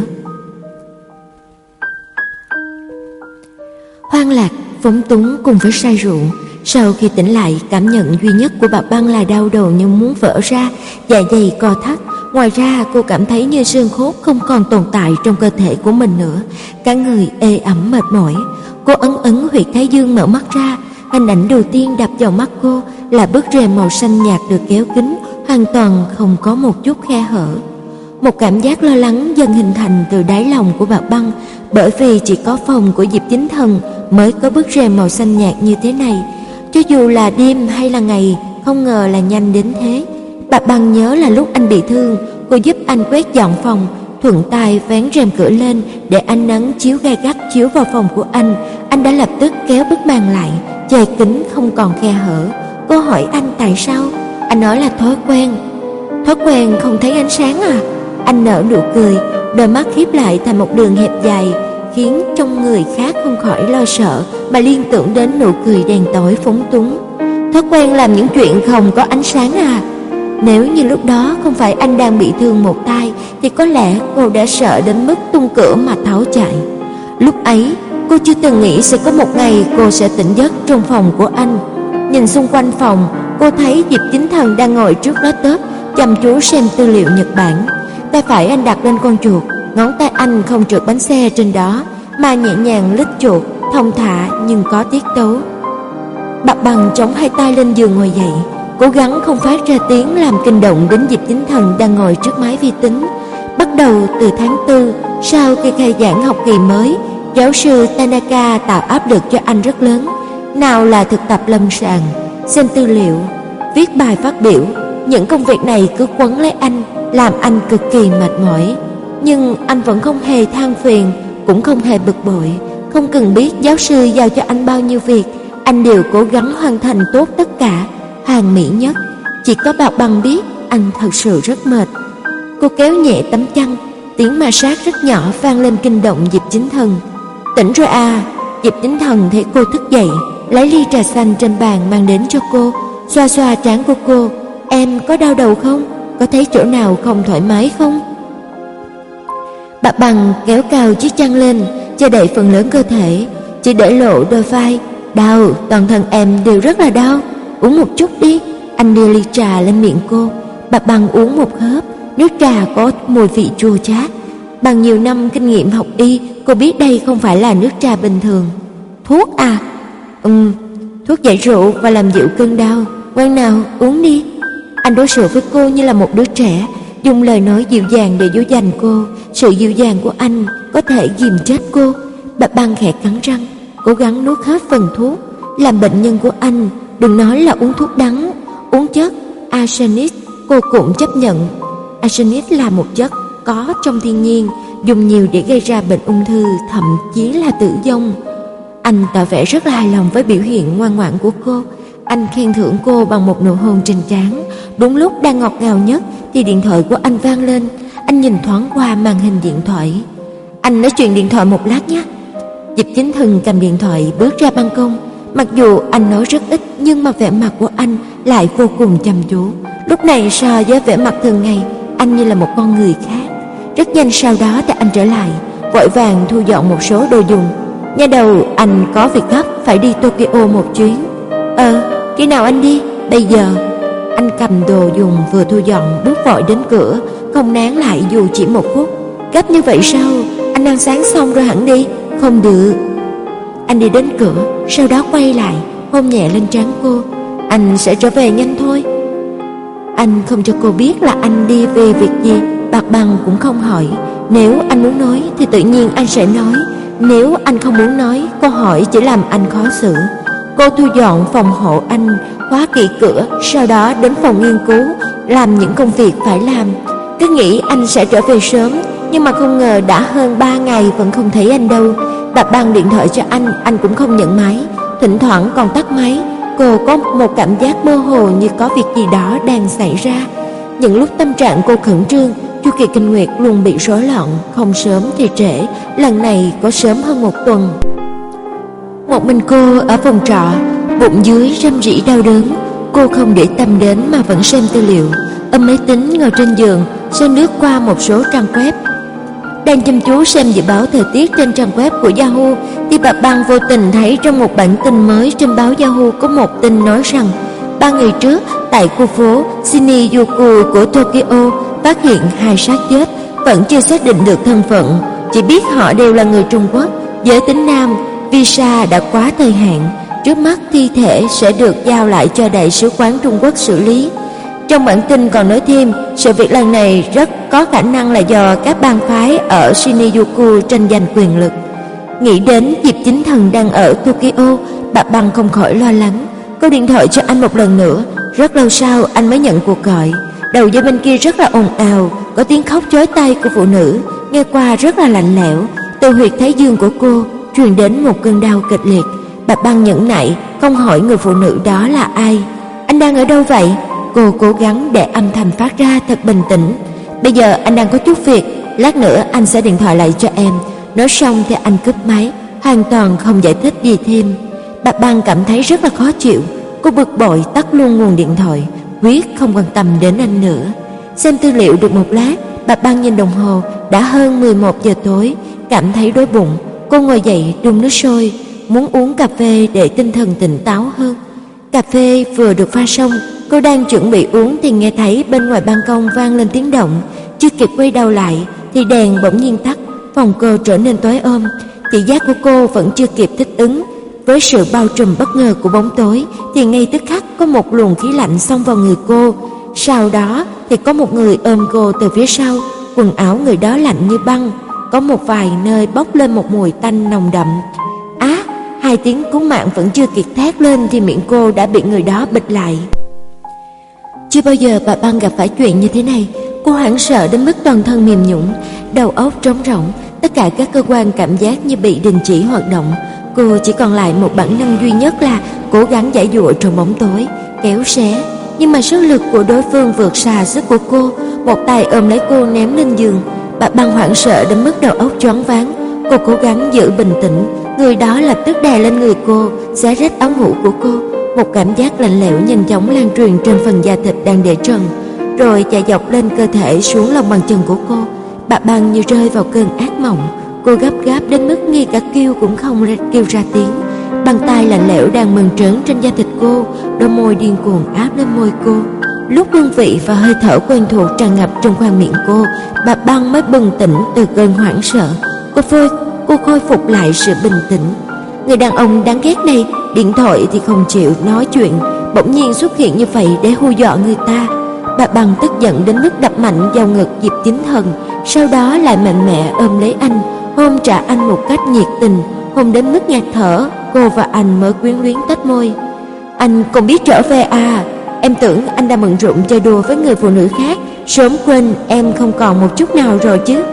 Hoang lạc, phóng túng cùng với say rượu. Sau khi tỉnh lại, cảm nhận duy nhất của bà Băng là đau đầu như muốn vỡ ra, dạ dày co thắt. Ngoài ra, cô cảm thấy như xương cốt không còn tồn tại trong cơ thể của mình nữa, cả người ê ẩm mệt mỏi. Cô ấn ấn huyệt thái dương, mở mắt ra. Hình ảnh đầu tiên đập vào mắt cô là bức rèm màu xanh nhạt được kéo kín, hoàn toàn không có một chút khe hở. Một cảm giác lo lắng dần hình thành từ đáy lòng của bà Băng, bởi vì chỉ có phòng của Diệp Chính Thần mới có bức rèm màu xanh nhạt như thế này. Cho dù là đêm hay là ngày, không ngờ là nhanh đến thế. Bà Băng nhớ là lúc anh bị thương, cô giúp anh quét dọn phòng, thuận tay vén rèm cửa lên để ánh nắng chiếu gay gắt chiếu vào phòng của anh. Anh đã lập tức kéo bức màn lại, che kín không còn khe hở. Cô hỏi anh tại sao? Anh nói là thói quen. Thói quen không thấy ánh sáng à? Anh nở nụ cười, đôi mắt híp lại thành một đường hẹp dài, khiến trong người khác không khỏi lo sợ mà liên tưởng đến nụ cười đen tối phóng túng. Thói quen làm những chuyện không có ánh sáng à? Nếu như lúc đó không phải anh đang bị thương một tay, thì có lẽ cô đã sợ đến mức tung cửa mà tháo chạy. Lúc ấy, cô chưa từng nghĩ sẽ có một ngày cô sẽ tỉnh giấc trong phòng của anh. Nhìn xung quanh phòng, cô thấy Diệp Chính Thần đang ngồi trước laptop, chăm chú xem tư liệu Nhật Bản. Tay phải anh đặt lên con chuột, ngón tay anh không trượt bánh xe trên đó, mà nhẹ nhàng lít chuột, thong thả nhưng có tiết tấu. Bà Băng chống hai tay lên giường ngồi dậy, cố gắng không phát ra tiếng làm kinh động đến Diệp Chính Thần đang ngồi trước máy vi tính. Bắt đầu từ tháng tư, sau khi khai giảng học kỳ mới, giáo sư Tanaka tạo áp lực cho anh rất lớn. Nào là thực tập lâm sàng, xem tư liệu, viết bài phát biểu, những công việc này cứ quấn lấy anh, làm anh cực kỳ mệt mỏi. Nhưng anh vẫn không hề than phiền, cũng không hề bực bội. Không cần biết giáo sư giao cho anh bao nhiêu việc, anh đều cố gắng hoàn thành tốt tất cả, hoàn mỹ nhất. Chỉ có Bạc Bằng biết anh thật sự rất mệt. Cô kéo nhẹ tấm chăn, tiếng ma sát rất nhỏ vang lên kinh động Diệp Chính Thần. Tỉnh rồi à? Diệp Chính Thần thấy cô thức dậy, lấy ly trà xanh trên bàn mang đến cho cô, xoa xoa trán của cô. Em có đau đầu không? Có thấy chỗ nào không thoải mái không? Bạc Bằng kéo cao chiếc chăn lên, che đậy phần lớn cơ thể, chỉ để lộ đôi vai. Đau, toàn thân em đều rất là đau. Uống một chút đi. Anh đưa ly trà lên miệng cô. Bạc Bằng uống một hớp, nước trà có mùi vị chua chát. Bằng nhiều năm kinh nghiệm học y, cô biết đây không phải là nước trà bình thường. Thuốc à? Ừm, thuốc giải rượu và làm dịu cơn đau. Ngoan nào, uống đi. Anh đối xử với cô như là một đứa trẻ, dùng lời nói dịu dàng để dỗ dành cô. Sự dịu dàng của anh có thể ghìm chết cô. Bạc Bằng khẽ cắn răng, cố gắng nuốt hết phần thuốc. Làm bệnh nhân của anh, đừng nói là uống thuốc đắng, uống chất arsenic cô cũng chấp nhận. Arsenic là một chất có trong thiên nhiên, dùng nhiều để gây ra bệnh ung thư, thậm chí là tử vong. Anh tỏ vẻ rất là hài lòng với biểu hiện ngoan ngoãn của cô. Anh khen thưởng cô bằng một nụ hôn trên trán. Đúng lúc đang ngọt ngào nhất thì điện thoại của anh vang lên. Anh nhìn thoáng qua màn hình điện thoại. Anh nói chuyện điện thoại một lát nhé. Diệp Chính Thần cầm điện thoại bước ra ban công. Mặc dù anh nói rất ít, nhưng mà vẻ mặt của anh lại vô cùng chăm chú. Lúc này so với vẻ mặt thường ngày, anh như là một con người khác. Rất nhanh sau đó thì anh trở lại, vội vàng thu dọn một số đồ dùng. Nha đầu, anh có việc gấp phải đi Tokyo một chuyến. Ờ, khi nào anh đi? Bây giờ. Anh cầm đồ dùng vừa thu dọn bước vội đến cửa, không nán lại dù chỉ một phút. Gấp như vậy sao? Anh ăn sáng xong rồi hẳn đi. Không được. Anh đi đến cửa, sau đó quay lại, hôn nhẹ lên trán cô. Anh sẽ trở về nhanh thôi. Anh không cho cô biết là anh đi vì việc gì. Bạc Bằng cũng không hỏi. Nếu anh muốn nói thì tự nhiên anh sẽ nói. Nếu anh không muốn nói, câu hỏi chỉ làm anh khó xử. Cô thu dọn phòng hộ anh, khóa kỹ cửa, sau đó đến phòng nghiên cứu, làm những công việc phải làm. Cứ nghĩ anh sẽ trở về sớm, nhưng mà không ngờ đã hơn ba ngày vẫn không thấy anh đâu. Bạc Bằng điện thoại cho anh, anh cũng không nhận máy, thỉnh thoảng còn tắt máy. Cô có một cảm giác mơ hồ như có việc gì đó đang xảy ra. Những lúc tâm trạng cô khẩn trương, chu kỳ kinh nguyệt luôn bị rối loạn, không sớm thì trễ, lần này có sớm hơn một tuần. Một mình cô ở phòng trọ, bụng dưới râm rĩ đau đớn. Cô không để tâm đến mà vẫn xem tư liệu, ôm máy tính ngồi trên giường, xem lướt qua một số trang web. Đang chăm chú xem dự báo thời tiết trên trang web của Yahoo thì Bạc Bằng vô tình thấy trong một bản tin mới trên báo Yahoo có một tin nói rằng ba ngày trước tại khu phố Shinjuku của Tokyo phát hiện hai xác chết, vẫn chưa xác định được thân phận, chỉ biết họ đều là người Trung Quốc, giới tính nam, visa đã quá thời hạn, trước mắt thi thể sẽ được giao lại cho đại sứ quán Trung Quốc xử lý. Trong bản tin còn nói thêm, sự việc lần này rất có khả năng là do các bang phái ở Shinjuku tranh giành quyền lực. Nghĩ đến Diệp Chính Thần đang ở Tokyo, Bạc Bằng không khỏi lo lắng. Cô điện thoại cho anh một lần nữa, rất lâu sau anh mới nhận cuộc gọi. Đầu dây bên kia rất là ồn ào, có tiếng khóc chói tai của phụ nữ, nghe qua rất là lạnh lẽo. Từ huyệt thái dương của cô truyền đến một cơn đau kịch liệt. Bạc Bằng nhẫn nại không hỏi người phụ nữ đó là ai. Anh đang ở đâu vậy? Cô cố gắng để âm thanh phát ra thật bình tĩnh. Bây giờ anh đang có chút việc, lát nữa anh sẽ điện thoại lại cho em. Nói xong thì anh cúp máy, hoàn toàn không giải thích gì thêm. Bạc Bằng cảm thấy rất là khó chịu. Cô bực bội tắt luôn nguồn điện thoại, quyết không quan tâm đến anh nữa. Xem tư liệu được một lát, Bạc Bằng nhìn đồng hồ, đã hơn mười một giờ tối, cảm thấy đói bụng. Cô ngồi dậy đun nước sôi, muốn uống cà phê để tinh thần tỉnh táo hơn. Cà phê vừa được pha xong, cô đang chuẩn bị uống thì nghe thấy bên ngoài ban công vang lên tiếng động. Chưa kịp quay đầu lại thì đèn bỗng nhiên tắt, phòng cô trở nên tối om. Thị giác của cô vẫn chưa kịp thích ứng với sự bao trùm bất ngờ của bóng tối thì ngay tức khắc có một luồng khí lạnh xông vào người cô. Sau đó thì có một người ôm cô từ phía sau, quần áo người đó lạnh như băng, có một vài nơi bốc lên một mùi tanh nồng đậm. Á, hai tiếng cứu mạng vẫn chưa kịp thét lên thì miệng cô đã bị người đó bịt lại. Chưa bao giờ bà băng gặp phải chuyện như thế này. Cô hoảng sợ đến mức toàn thân mềm nhũn, đầu óc trống rỗng, tất cả các cơ quan cảm giác như bị đình chỉ hoạt động. Cô chỉ còn lại một bản năng duy nhất là cố gắng giãy giụa trong bóng tối, kéo xé. Nhưng mà sức lực của đối phương vượt xa sức của cô, một tay ôm lấy cô ném lên giường. Bà băng hoảng sợ đến mức đầu óc choáng váng. Cô cố gắng giữ bình tĩnh, người đó lập tức đè lên người cô, xé rách áo ngủ của cô. Một cảm giác lạnh lẽo nhanh chóng lan truyền trên phần da thịt đang để trần, rồi chạy dọc lên cơ thể xuống lòng bàn chân của cô. Bà băng như rơi vào cơn ác mộng. Cô gấp gáp đến mức ngay cả kêu cũng không kêu ra tiếng. Bàn tay lạnh lẽo đang mơn trớn trên da thịt cô, đôi môi điên cuồng áp lên môi cô. Lúc hương vị và hơi thở quen thuộc tràn ngập trong khoang miệng cô, bà băng mới bừng tỉnh từ cơn hoảng sợ. Cô phơi, cô khôi phục lại sự bình tĩnh. Người đàn ông đáng ghét này, điện thoại thì không chịu nói chuyện, bỗng nhiên xuất hiện như vậy để hù dọa người ta. Bà băng tức giận đến mức đập mạnh vào ngực Diệp Chính Thần, sau đó lại mạnh mẽ ôm lấy anh, hôn trả anh một cách nhiệt tình, hôn đến mức ngạt thở. Cô và anh mới quyến luyến tách môi. Anh còn biết trở về à? Em tưởng anh đã bận rộn chơi đùa với người phụ nữ khác, sớm quên em không còn một chút nào rồi chứ.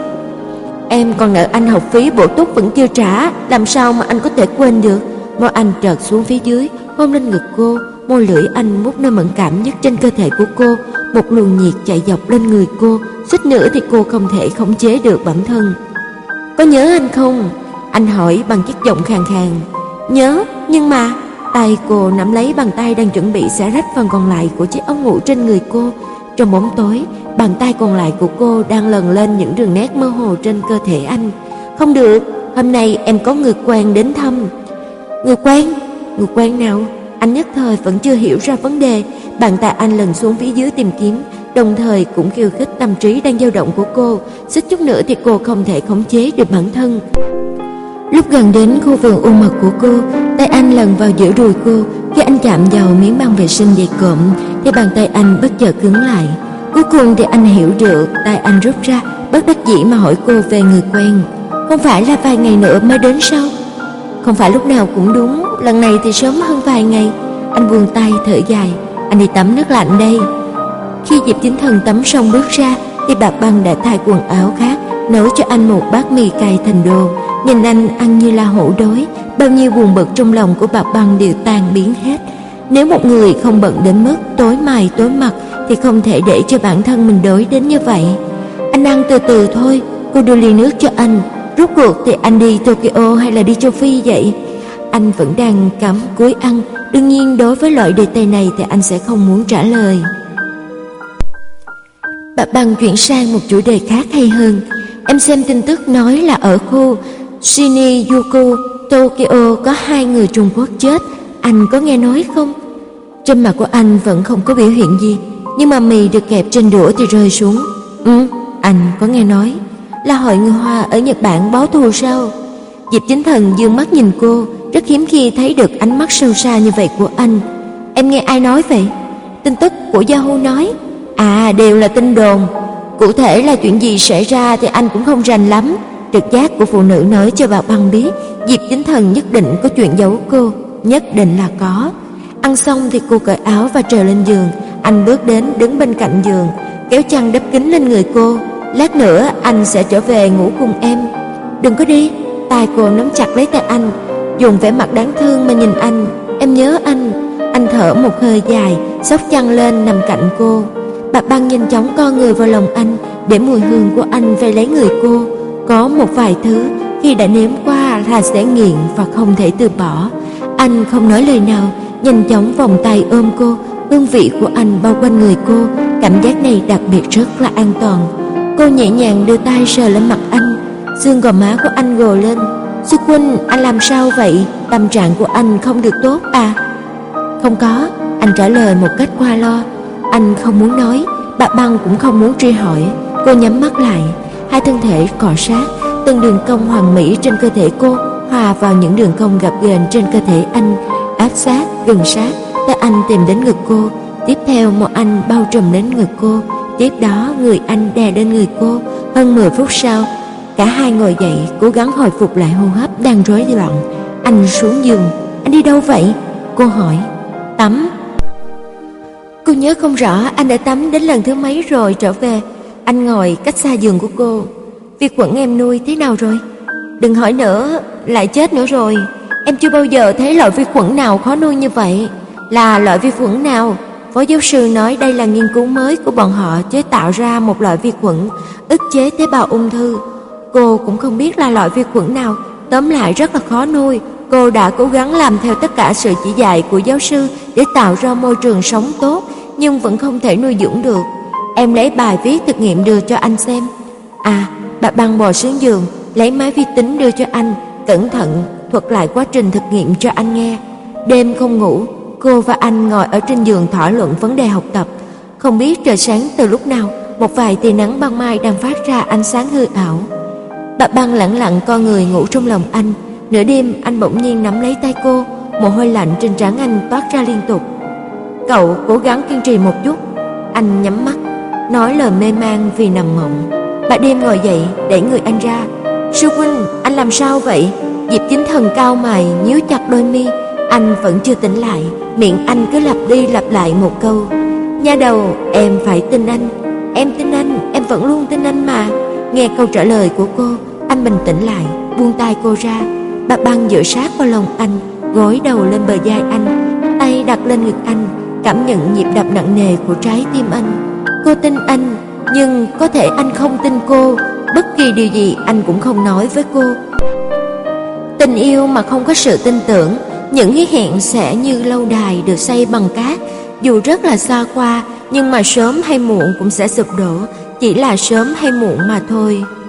Em còn nợ anh học phí bổ túc vẫn chưa trả, làm sao mà anh có thể quên được? Môi anh trợt xuống phía dưới, hôn lên ngực cô, môi lưỡi anh mút nơi mẫn cảm nhất trên cơ thể của cô. Một luồng nhiệt chạy dọc lên người cô, suýt nữa thì cô không thể khống chế được bản thân. Có nhớ anh không? Anh hỏi bằng chiếc giọng khàn khàn. Nhớ, nhưng mà... Tay cô nắm lấy bàn tay đang chuẩn bị xé rách phần còn lại của chiếc áo ngủ trên người cô. Trong bóng tối, bàn tay còn lại của cô đang lần lên những đường nét mơ hồ trên cơ thể anh. Không được, hôm nay em có người quen đến thăm. Người quen? Người quen nào? Anh nhất thời vẫn chưa hiểu ra vấn đề. Bàn tay anh lần xuống phía dưới tìm kiếm, đồng thời cũng khiêu khích tâm trí đang dao động của cô. Xích chút nữa thì cô không thể khống chế được bản thân. Lúc gần đến khu vườn u mật của cô, tay anh lần vào giữa đùi cô. Khi anh chạm vào miếng băng vệ sinh dày cộm thì bàn tay anh bất chợt cứng lại. Cuối cùng thì anh hiểu được, tay anh rút ra, bất đắc dĩ mà hỏi cô về người quen. Không phải là vài ngày nữa mới đến sao? Không phải lúc nào cũng đúng, lần này thì sớm hơn vài ngày. Anh buông tay thở dài. Anh đi tắm nước lạnh đây. Khi Diệp Chính Thần tắm xong bước ra thì bà băng đã thay quần áo khác, nấu cho anh một bát mì cay thành đồ. Nhìn anh ăn như là hổ đói, bao nhiêu buồn bực trong lòng của bà băng đều tan biến hết. Nếu một người không bận đến mức tối mày tối mặt thì không thể để cho bản thân mình đói đến như vậy. Anh ăn từ từ thôi. Cô đưa ly nước cho anh. Rốt cuộc thì anh đi Tokyo hay là đi châu Phi vậy? Anh vẫn đang cắm cúi ăn. Đương nhiên đối với loại đề tài này thì anh sẽ không muốn trả lời. Bà băng chuyển sang một chủ đề khác hay hơn. Em xem tin tức nói là ở khu Shinjuku, Tokyo có hai người Trung Quốc chết. Anh có nghe nói không? Trên mặt của anh vẫn không có biểu hiện gì, nhưng mà mì được kẹp trên đũa thì rơi xuống. Ừ, anh có nghe nói. Là hội người Hoa ở Nhật Bản báo thù sao? Diệp Chính Thần dương mắt nhìn cô, rất hiếm khi thấy được ánh mắt sâu xa như vậy của anh. Em nghe ai nói vậy? Tin tức của Yahoo nói. À, đều là tin đồn. Cụ thể là chuyện gì xảy ra thì anh cũng không rành lắm. Trực giác của phụ nữ nói cho bà băng biết Diệp Chính Thần nhất định có chuyện giấu cô. Nhất định là có. Ăn xong thì cô cởi áo và trèo lên giường. Anh bước đến đứng bên cạnh giường, kéo chăn đắp kín lên người cô. Lát nữa anh sẽ trở về ngủ cùng em. Đừng có đi. Tay cô nắm chặt lấy tay anh, dùng vẻ mặt đáng thương mà nhìn anh. Em nhớ anh. Anh thở một hơi dài, xốc chăn lên nằm cạnh cô. Bà băng nhanh chóng co người vào lòng anh, để mùi hương của anh về lấy người cô. Có một vài thứ khi đã nếm qua là sẽ nghiện và không thể từ bỏ. Anh không nói lời nào, nhanh chóng vòng tay ôm cô. Hương vị của anh bao quanh người cô, cảm giác này đặc biệt rất là an toàn. Cô nhẹ nhàng đưa tay sờ lên mặt anh, xương gò má của anh gồ lên. Sư huynh, anh làm sao vậy? Tâm trạng của anh không được tốt à? Không có, anh trả lời một cách qua lo. Anh không muốn nói, bà băng cũng không muốn truy hỏi. Cô nhắm mắt lại, hai thân thể cọ sát, từng đường cong hoàn mỹ trên cơ thể cô hòa vào những đường cong gập ghềnh trên cơ thể anh, áp sát gần sát. Tay anh tìm đến ngực cô, tiếp theo một anh bao trùm đến ngực cô, tiếp đó người anh đè lên người cô. Hơn mười phút sau, cả hai ngồi dậy, cố gắng hồi phục lại hô hấp đang rối loạn. Anh xuống giường. Anh đi đâu vậy? Cô hỏi. Tắm. Cô nhớ không rõ anh đã tắm đến lần thứ mấy rồi trở về. Anh ngồi cách xa giường của cô. Vi khuẩn em nuôi thế nào rồi? Đừng hỏi nữa, lại chết nữa rồi. Em chưa bao giờ thấy loại vi khuẩn nào khó nuôi như vậy. Là loại vi khuẩn nào? Phó giáo sư nói đây là nghiên cứu mới của bọn họ chế tạo ra một loại vi khuẩn ức chế tế bào ung thư. Cô cũng không biết là loại vi khuẩn nào, tóm lại rất là khó nuôi. Cô đã cố gắng làm theo tất cả sự chỉ dạy của giáo sư để tạo ra môi trường sống tốt, nhưng vẫn không thể nuôi dưỡng được. Em lấy bài viết thực nghiệm đưa cho anh xem. À, bà băng bò xuống giường, lấy máy vi tính đưa cho anh, cẩn thận thuật lại quá trình thực nghiệm cho anh nghe. Đêm không ngủ, cô và anh ngồi ở trên giường thảo luận vấn đề học tập. Không biết trời sáng từ lúc nào, một vài tia nắng ban mai đang phát ra ánh sáng hư ảo. Bà băng lẳng lặng co người ngủ trong lòng anh. Nửa đêm anh bỗng nhiên nắm lấy tay cô, mồ hôi lạnh trên trán anh toát ra liên tục. Cậu cố gắng kiên trì một chút. Anh nhắm mắt, nói lời mê man vì nằm mộng. Bà đêm ngồi dậy, đẩy người anh ra. Sư huynh, anh làm sao vậy? Diệp Chính Thần cau mày, nhíu chặt đôi mi. Anh vẫn chưa tỉnh lại, miệng anh cứ lặp đi lặp lại một câu: nha đầu, em phải tin anh. Em tin anh, em vẫn luôn tin anh mà. Nghe câu trả lời của cô, anh bình tĩnh lại, buông tay cô ra. Bà băng dựa sát vào lòng anh, gối đầu lên bờ vai anh, tay đặt lên ngực anh, cảm nhận nhịp đập nặng nề của trái tim anh. Cô tin anh, nhưng có thể anh không tin cô. Bất kỳ điều gì anh cũng không nói với cô. Tình yêu mà không có sự tin tưởng, những hứa hẹn sẽ như lâu đài được xây bằng cát. Dù rất là xa qua, nhưng mà sớm hay muộn cũng sẽ sụp đổ, chỉ là sớm hay muộn mà thôi.